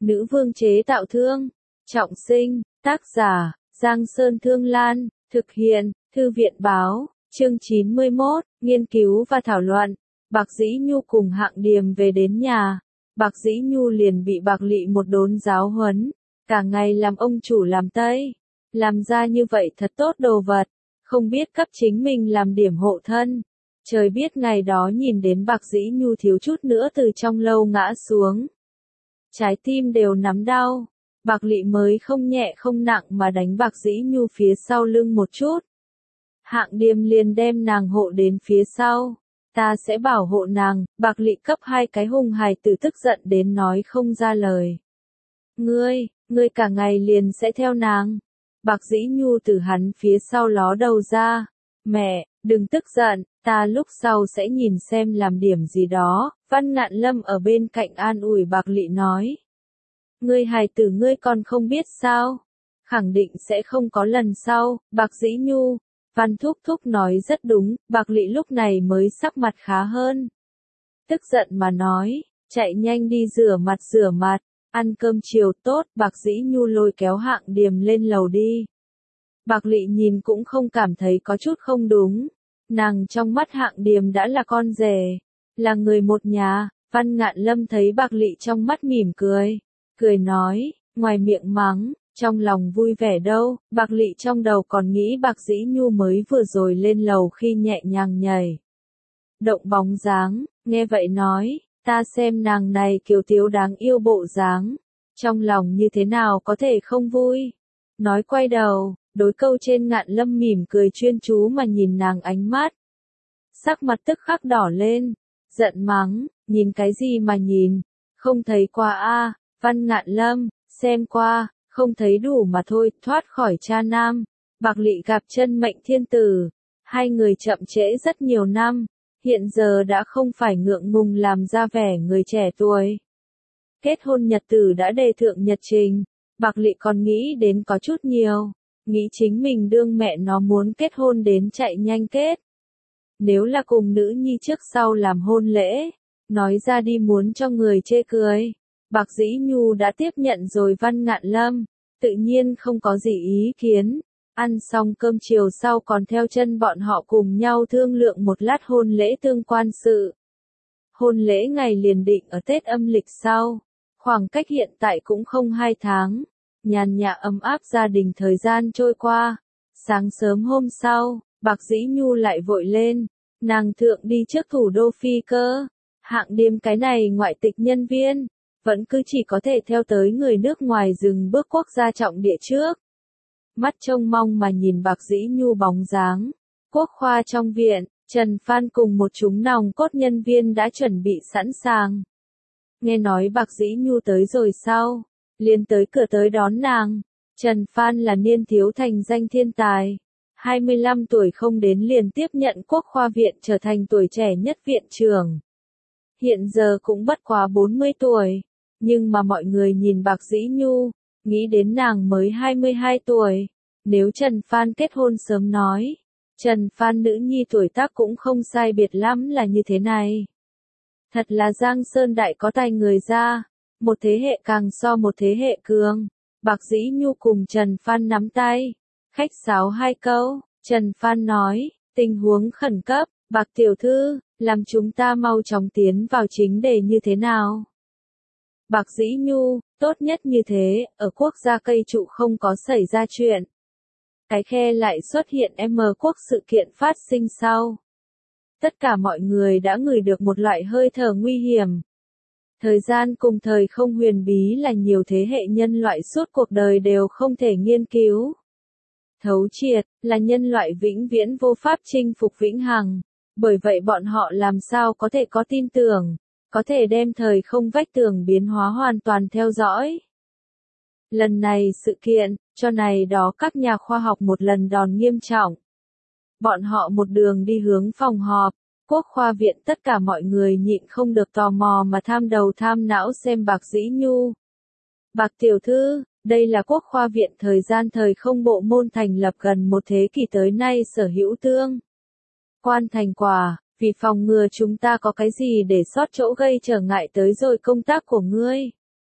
Nữ vương chế tạo thương. Trọng sinh, tác giả, Giang Sơn Thương Lan, thực hiện, Thư viện báo, chương 91, nghiên cứu và thảo luận. Bạc Dĩ Nhu cùng Hạng Điềm về đến nhà. Bạc Dĩ Nhu liền bị Bạc Lị một đốn giáo huấn, cả ngày làm ông chủ làm tây, làm ra như vậy thật tốt đồ vật, không biết cấp chính mình làm điểm hộ thân. Trời biết ngày đó nhìn đến Bạc Dĩ Nhu thiếu chút nữa từ trong lâu ngã xuống. Trái tim đều nắm đau, Bạc Lị mới không nhẹ không nặng mà đánh Bạc Dĩ Nhu phía sau lưng một chút. Hạng Điềm liền đem nàng hộ đến phía sau. Ta sẽ bảo hộ nàng. Bạc Lị cấp hai cái hung hài tử tức giận đến nói không ra lời. Ngươi cả ngày liền sẽ theo nàng. Bạc Dĩ Nhu từ hắn phía sau ló đầu ra. Mẹ, đừng tức giận, ta lúc sau sẽ nhìn xem làm điểm gì đó. Văn Ngạn Lâm ở bên cạnh an ủi Bạc Lị nói. Ngươi hài tử ngươi còn không biết sao? Khẳng định sẽ không có lần sau. Bạc Dĩ Nhu. Văn Thúc Thúc nói rất đúng, Bạc Lị lúc này mới sắc mặt khá hơn. Tức giận mà nói, chạy nhanh đi rửa mặt, ăn cơm chiều tốt. Bạc Dĩ Nhu lôi kéo Hạng Điềm lên lầu đi. Bạc Lị nhìn cũng không cảm thấy có chút không đúng. Nàng trong mắt Hạng Điềm đã là con rể, là người một nhà. Văn Ngạn Lâm thấy Bạc Lị trong mắt mỉm cười nói, ngoài miệng mắng, trong lòng vui vẻ đâu. Bạc Lị trong đầu còn nghĩ Bạc Dĩ Nhu mới vừa rồi lên lầu khi nhẹ nhàng nhảy động bóng dáng, nghe vậy nói, ta xem nàng này kiều tiếu đáng yêu bộ dáng, trong lòng như thế nào có thể không vui. Nói quay đầu, đối câu trên Ngạn Lâm mỉm cười chuyên chú mà nhìn nàng ánh mắt. Sắc mặt tức khắc đỏ lên, giận mắng, nhìn cái gì mà nhìn, không thấy qua a. Văn Ngạn Lâm, xem qua, không thấy đủ mà thôi. Thoát khỏi cha nam, Bạc Lị gặp chân mệnh thiên tử, hai người chậm trễ rất nhiều năm, hiện giờ đã không phải ngượng ngùng làm ra vẻ người trẻ tuổi. Kết hôn nhật tử đã đề thượng nhật trình, Bạc Lị còn nghĩ đến có chút nhiều, nghĩ chính mình đương mẹ nó muốn kết hôn đến chạy nhanh kết. Nếu là cùng nữ nhi trước sau làm hôn lễ, nói ra đi muốn cho người chê cười. Bạc Dĩ Nhu đã tiếp nhận rồi Văn Ngạn Lâm, tự nhiên không có gì ý kiến. Ăn xong cơm chiều sau còn theo chân bọn họ cùng nhau thương lượng một lát hôn lễ tương quan sự. Hôn lễ ngày liền định ở Tết âm lịch sau, khoảng cách hiện tại cũng không 2 tháng. Nhàn nhã ấm áp gia đình thời gian trôi qua. Sáng sớm hôm sau, Bạc Dĩ Nhu lại vội lên, nàng thượng đi trước thủ đô phi cơ. Hạng Điềm cái này ngoại tịch nhân viên, vẫn cứ chỉ có thể theo tới người nước ngoài dừng bước quốc gia trọng địa trước. Mắt trông mong mà nhìn Bạc Dĩ Nhu bóng dáng. Quốc khoa trong viện, Trần Phan cùng một chúng nòng cốt nhân viên đã chuẩn bị sẵn sàng. Nghe nói Bạc Dĩ Nhu tới rồi sau, liền tới cửa tới đón nàng. Trần Phan là niên thiếu thành danh thiên tài, 25 tuổi không đến liền tiếp nhận Quốc khoa viện trở thành tuổi trẻ nhất viện trưởng. Hiện giờ cũng bất quá 40 tuổi, nhưng mà mọi người nhìn Bạc Dĩ Nhu, nghĩ đến nàng mới 22 tuổi. Nếu Trần Phan kết hôn sớm nói, Trần Phan nữ nhi tuổi tác cũng không sai biệt lắm là như thế này. Thật là Giang Sơn đại có tài người ra, một thế hệ càng so một thế hệ cường. Bạc Dĩ Nhu cùng Trần Phan nắm tay, khách sáo 2 câu. Trần Phan nói, tình huống khẩn cấp, Bạc tiểu thư, làm chúng ta mau chóng tiến vào chính đề như thế nào? Bạc Dĩ Nhu, tốt nhất như thế, ở quốc gia cây trụ không có xảy ra chuyện. Cái khe lại xuất hiện quốc sự kiện phát sinh sau. Tất cả mọi người đã ngửi được một loại hơi thở nguy hiểm. Thời gian cùng thời không huyền bí là nhiều thế hệ nhân loại suốt cuộc đời đều không thể nghiên cứu. Thấu triệt, là nhân loại vĩnh viễn vô pháp chinh phục vĩnh hằng. Bởi vậy bọn họ làm sao có thể có tin tưởng, có thể đem thời không vách tường biến hóa hoàn toàn theo dõi. Lần này sự kiện, cho này đó các nhà khoa học một lần đòn nghiêm trọng. Bọn họ một đường đi hướng phòng họp, Quốc khoa viện tất cả mọi người nhịn không được tò mò mà tham đầu tham não xem Bạc Dĩ Nhu. Bạc tiểu thư, đây là Quốc khoa viện thời gian thời không bộ môn thành lập gần một thế kỷ tới nay sở hữu tương quan thành quả. Vì phòng ngừa chúng ta có cái gì để sót chỗ gây trở ngại tới rồi công tác của ngươi.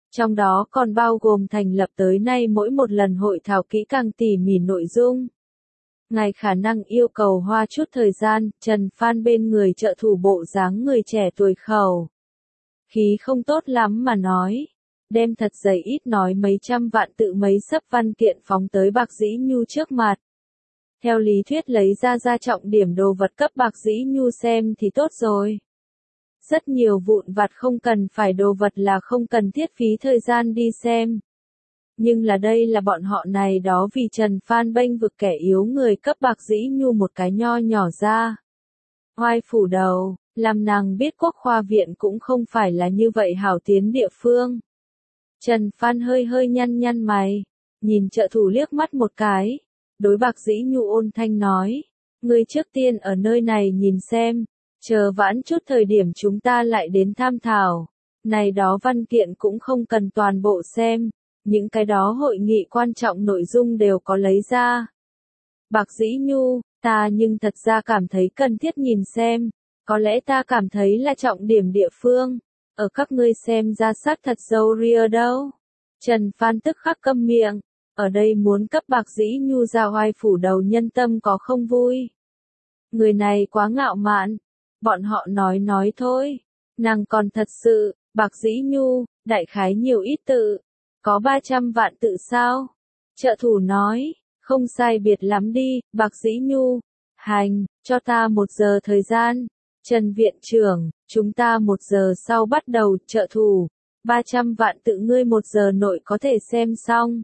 Trong đó còn bao gồm thành lập tới nay mỗi một lần hội thảo kỹ càng tỉ mỉ nội dung. Ngài khả năng yêu cầu hoa chút thời gian, Trần Phan bên người trợ thủ bộ dáng người trẻ tuổi khẩu. Khí không tốt lắm mà nói. Đem thật dày ít nói mấy trăm vạn tự mấy sấp văn kiện phóng tới Bạc Dĩ Nhu trước mặt. Theo lý thuyết lấy ra trọng điểm đồ vật cấp Bạc Dĩ Nhu xem thì tốt rồi. Rất nhiều vụn vặt không cần phải đồ vật là không cần thiết phí thời gian đi xem. Nhưng là đây là bọn họ này đó vì Trần Phan bênh vực kẻ yếu người cấp Bạc Dĩ Nhu một cái nho nhỏ ra. Oai phủ đầu, làm nàng biết Quốc Khoa Viện cũng không phải là như vậy hảo tiến địa phương. Trần Phan hơi nhăn mày, nhìn trợ thủ liếc mắt một cái, đối Bạc Dĩ Nhu ôn thanh nói, ngươi trước tiên ở nơi này nhìn xem, chờ vãn chút thời điểm chúng ta lại đến tham thảo, này đó văn kiện cũng không cần toàn bộ xem, những cái đó hội nghị quan trọng nội dung đều có lấy ra. Bạc Dĩ Nhu, ta nhưng thật ra cảm thấy cần thiết nhìn xem, có lẽ ta cảm thấy là trọng điểm địa phương. Ở các ngươi xem ra sát thật dâu ria đâu. Trần Phan tức khắc câm miệng. Ở đây muốn cấp Bạc Dĩ Nhu ra oai phủ đầu nhân tâm có không vui. Người này quá ngạo mạn. Bọn họ nói thôi. Nàng còn thật sự, Bạc Dĩ Nhu, đại khái nhiều ít tự. Có 300 vạn tự sao? Trợ thủ nói, không sai biệt lắm đi, Bạc Dĩ Nhu. Hành, cho ta 1 giờ thời gian. Trần Viện trưởng, chúng ta 1 giờ sau bắt đầu, trợ thủ. 300 vạn tự ngươi 1 giờ nội có thể xem xong.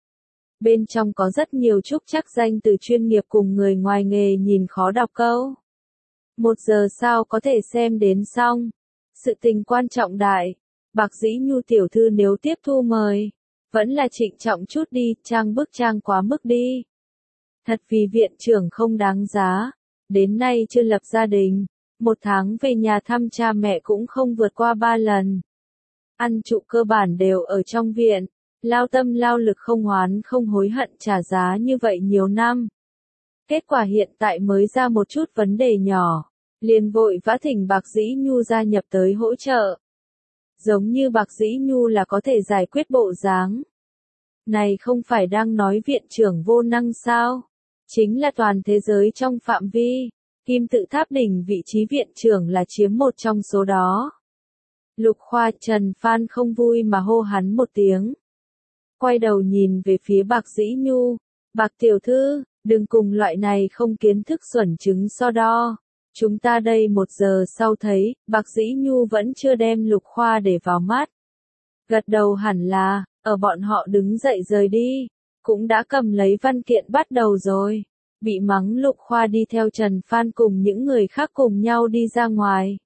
Bên trong có rất nhiều trúc trắc danh từ chuyên nghiệp cùng người ngoài nghề nhìn khó đọc câu. 1 giờ sau có thể xem đến xong. Sự tình quan trọng đại. Bạc Dĩ Nhu tiểu thư nếu tiếp thu mời. Vẫn là trịnh trọng chút đi, trang bức trang quá mức đi. Thật vì viện trưởng không đáng giá. Đến nay chưa lập gia đình. 1 tháng về nhà thăm cha mẹ cũng không vượt qua 3 lần. Ăn trụ cơ bản đều ở trong viện. Lao tâm lao lực không hoán không hối hận trả giá như vậy nhiều năm. Kết quả hiện tại mới ra một chút vấn đề nhỏ. Liền vội vã thỉnh Bạc Dĩ Nhu gia nhập tới hỗ trợ. Giống như Bạc Dĩ Nhu là có thể giải quyết bộ dáng. Này không phải đang nói viện trưởng vô năng sao? Chính là toàn thế giới trong phạm vi. Kim tự tháp đỉnh vị trí viện trưởng là chiếm một trong số đó. Lục Khoa Trần Phan không vui mà hô hắn một tiếng. Quay đầu nhìn về phía Bạc Dĩ Nhu. Bạc tiểu thư, đừng cùng loại này không kiến thức xuẩn chứng so đo. Chúng ta đây 1 giờ sau thấy, Bạc Dĩ Nhu vẫn chưa đem Lục Khoa để vào mắt. Gật đầu hẳn là, ở bọn họ đứng dậy rời đi. Cũng đã cầm lấy văn kiện bắt đầu rồi. Bị mắng Lục Khoa đi theo Trần Phan cùng những người khác cùng nhau đi ra ngoài.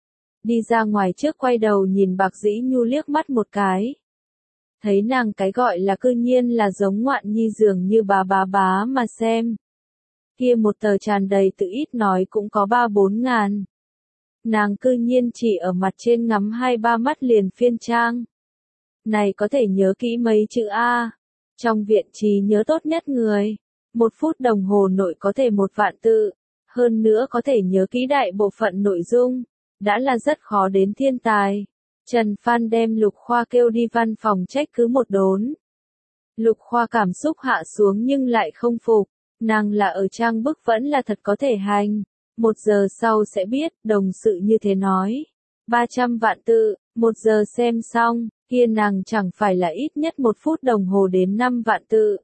Đi ra ngoài trước quay đầu nhìn Bạc Dĩ Nhu liếc mắt một cái. Thấy nàng cái gọi là cư nhiên là giống ngoạn nhi dường như bá mà xem. Kia một tờ tràn đầy tự ít nói cũng có 3-4 ngàn. Nàng cư nhiên chỉ ở mặt trên ngắm 2-3 mắt liền phiên trang. Này có thể nhớ kỹ mấy chữ A. Trong viện trí nhớ tốt nhất người. 1 phút đồng hồ nội có thể 1 vạn tự. Hơn nữa có thể nhớ kỹ đại bộ phận nội dung. Đã là rất khó đến thiên tài. Trần Phan đem Lục Khoa kêu đi văn phòng trách cứ một đốn. Lục Khoa cảm xúc hạ xuống nhưng lại không phục. Nàng là ở trang bức vẫn là thật có thể hành. 1 giờ sau sẽ biết, đồng sự như thế nói. 300 vạn tự, 1 giờ xem xong, kia nàng chẳng phải là ít nhất 1 phút đồng hồ đến 5 vạn tự.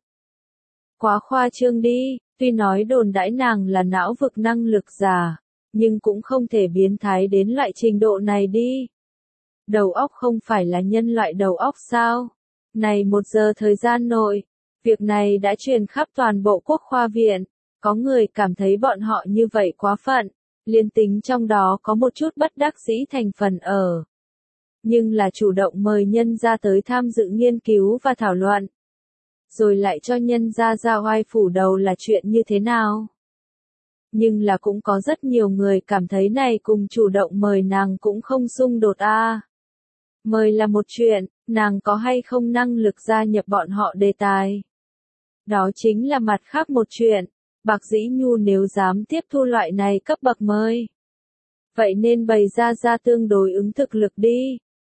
Quá khoa trương đi, tuy nói đồn đãi nàng là não vực năng lực giả, nhưng cũng không thể biến thái đến loại trình độ này đi. Đầu óc không phải là nhân loại đầu óc sao? Này 1 giờ thời gian nội, việc này đã truyền khắp toàn bộ Quốc Khoa Viện, có người cảm thấy bọn họ như vậy quá phận, liên tính trong đó có một chút bất đắc dĩ thành phần ở. Nhưng là chủ động mời nhân gia tới tham dự nghiên cứu và thảo luận. Rồi lại cho nhân gia ra oai phủ đầu là chuyện như thế nào? Nhưng là cũng có rất nhiều người cảm thấy này cùng chủ động mời nàng cũng không xung đột a. Mời là một chuyện, nàng có hay không năng lực gia nhập bọn họ đề tài. Đó chính là mặt khác một chuyện, Bạc Dĩ Nhu nếu dám tiếp thu loại này cấp bậc mời. Vậy nên bày ra tương đối ứng thực lực đi.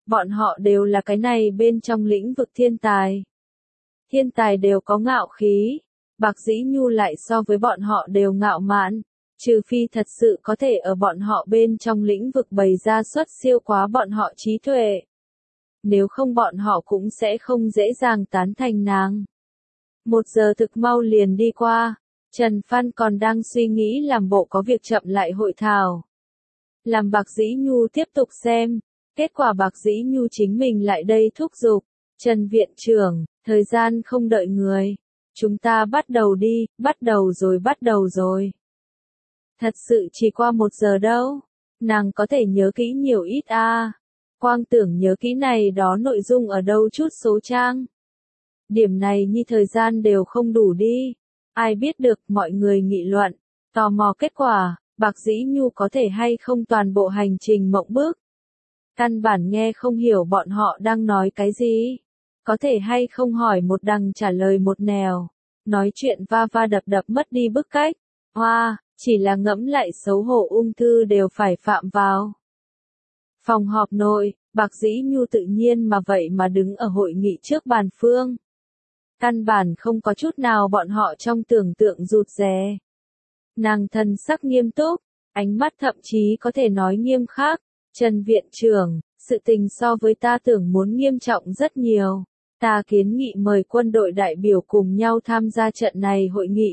Bọn họ đều là cái này bên trong lĩnh vực thiên tài. Thiên tài đều có ngạo khí. Bạc Dĩ Nhu lại so với bọn họ đều ngạo mạn. Trừ phi thật sự có thể ở bọn họ bên trong lĩnh vực bày ra xuất siêu quá bọn họ trí tuệ. Nếu không bọn họ cũng sẽ không dễ dàng tán thành nàng. 1 giờ thực mau liền đi qua. Trần Phan còn đang suy nghĩ làm bộ có việc chậm lại hội thảo. Làm Bạc Dĩ Nhu tiếp tục xem. Kết quả Bạc Dĩ Nhu chính mình lại đây thúc giục. Trần viện trưởng, thời gian không đợi người. Chúng ta bắt đầu đi, bắt đầu rồi. Thật sự chỉ qua 1 giờ đâu. Nàng có thể nhớ kỹ nhiều ít a. Quang tưởng nhớ kỹ này đó nội dung ở đâu chút số trang. Điểm này như thời gian đều không đủ đi. Ai biết được, mọi người nghị luận. Tò mò kết quả, Bạc Dĩ Nhu có thể hay không toàn bộ hành trình mộng bức. Căn bản nghe không hiểu bọn họ đang nói cái gì. Có thể hay không hỏi một đằng trả lời một nẻo. Nói chuyện va va đập đập mất đi bức cách. Hoa, chỉ là ngẫm lại xấu hổ ung thư đều phải phạm vào. Phòng họp nội, Bạc Dĩ Nhu tự nhiên mà vậy mà đứng ở hội nghị trước bàn phương. Căn bản không có chút nào bọn họ trong tưởng tượng rụt rè. Nàng thần sắc nghiêm túc, ánh mắt thậm chí có thể nói nghiêm khắc. Trần viện trưởng, sự tình so với ta tưởng muốn nghiêm trọng rất nhiều. Ta kiến nghị mời quân đội đại biểu cùng nhau tham gia trận này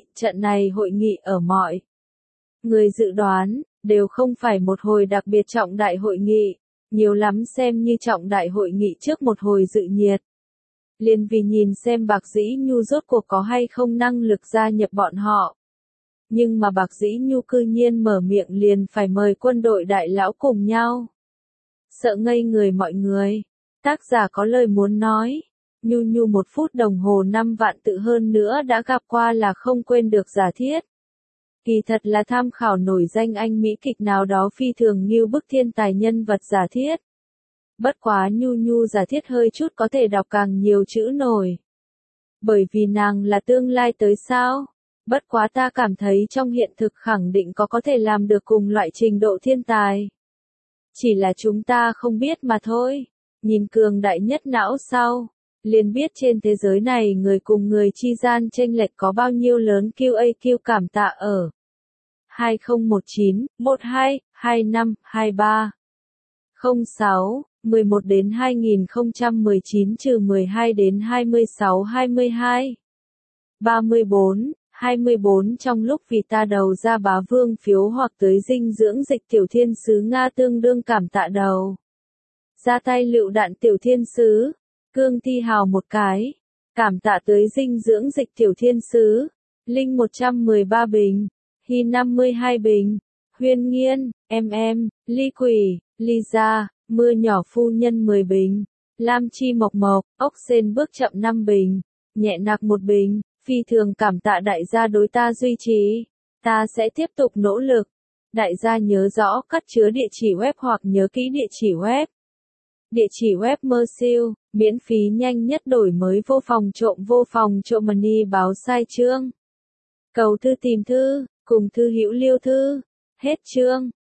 hội nghị ở mọi. Người dự đoán, đều không phải một hồi đặc biệt trọng đại hội nghị, nhiều lắm xem như trọng đại hội nghị trước một hồi dự nhiệt. Liền vì nhìn xem Bạc Dĩ Nhu rốt cuộc có hay không năng lực gia nhập bọn họ. Nhưng mà Bạc Dĩ Nhu cư nhiên mở miệng liền phải mời quân đội đại lão cùng nhau. Sợ ngây người mọi người. Tác giả có lời muốn nói. Nhu 1 phút đồng hồ 5 vạn tự hơn nữa đã gặp qua là không quên được giả thiết. Kỳ thật là tham khảo nổi danh Anh Mỹ kịch nào đó phi thường nghiêu bức thiên tài nhân vật giả thiết. Bất quá Nhu giả thiết hơi chút có thể đọc càng nhiều chữ nổi. Bởi vì nàng là tương lai tới sao? Bất quá ta cảm thấy trong hiện thực khẳng định có thể làm được cùng loại trình độ thiên tài. Chỉ là chúng ta không biết mà thôi. Nhìn cường đại nhất não sau, liền biết trên thế giới này người cùng người chi gian chênh lệch có bao nhiêu lớn. QAQ cảm tạ ở 2019 12 25 23 06 11 đến 2019 -12 đến 26 22 34 24 trong lúc vì ta đầu ra bá vương phiếu hoặc tới dinh dưỡng dịch tiểu thiên sứ Nga tương đương cảm tạ đầu. Ra tay lựu đạn tiểu thiên sứ, cương thi hào một cái, cảm tạ tới dinh dưỡng dịch tiểu thiên sứ, Linh 113 bình, Hy 52 bình, Huyên Nghiên, Ly Quỷ, Lisa, Mưa Nhỏ Phu Nhân 10 bình, Lam Chi Mộc Mộc, Ốc Sên Bước Chậm 5 bình, Nhẹ Nạc 1 bình. Phi thường cảm tạ đại gia đối ta duy trì. Ta sẽ tiếp tục nỗ lực. Đại gia nhớ rõ cắt chứa địa chỉ web hoặc nhớ kỹ địa chỉ web. Địa chỉ web Mersill, miễn phí nhanh nhất đổi mới vô phòng trộm money báo sai chương. Cầu thư tìm thư, cùng thư hữu liêu thư. Hết chương.